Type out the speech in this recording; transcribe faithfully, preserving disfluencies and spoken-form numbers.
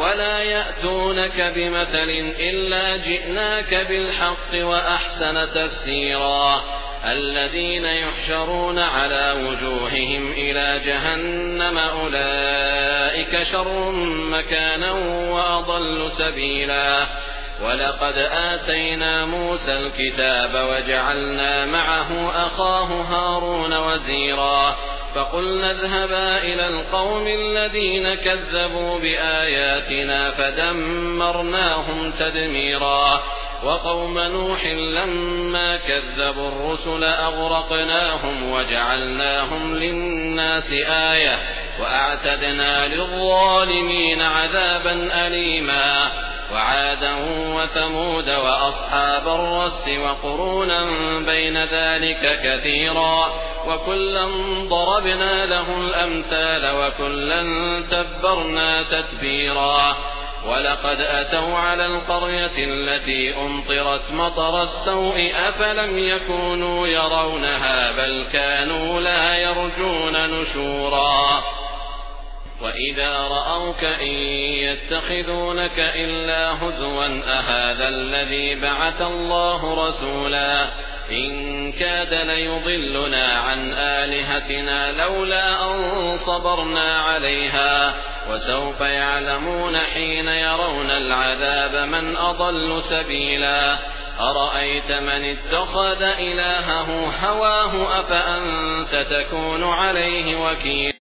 ولا يأتونك بمثل إلا جئناك بالحق وأحسن تفسيرا الذين يحشرون على وجوههم إلى جهنم أولئك شر مكانا وأضل سبيلا ولقد آتينا موسى الكتاب وجعلنا معه أخاه هارون وزيرا فقلنا اذهبا إلى القوم الذين كذبوا بآياتنا فدمرناهم تدميرا وقوم نوح لما كذبوا الرسل أغرقناهم وجعلناهم للناس آية وأعتدنا للظالمين عذابا أليما وعادا وثمود وأصحاب الرس وقرونا بين ذلك كثيرا وكلا ضربنا له الأمثال وكلا تبرنا تتبيرا ولقد أتوا على القرية التي أمطرت مطر السوء أفلم يكونوا يرونها بل كانوا لا يرجون نشورا وإذا رأوك إن يتخذونك إلا هزوا أهذا الذي بعث الله رسولا إن كاد ليضلنا عن آلهتنا لولا أن صبرنا عليها وسوف يعلمون حين يرون العذاب من أضل سبيلا أرأيت من اتخذ إلهه هواه أفأنت تكون عليه وكيلا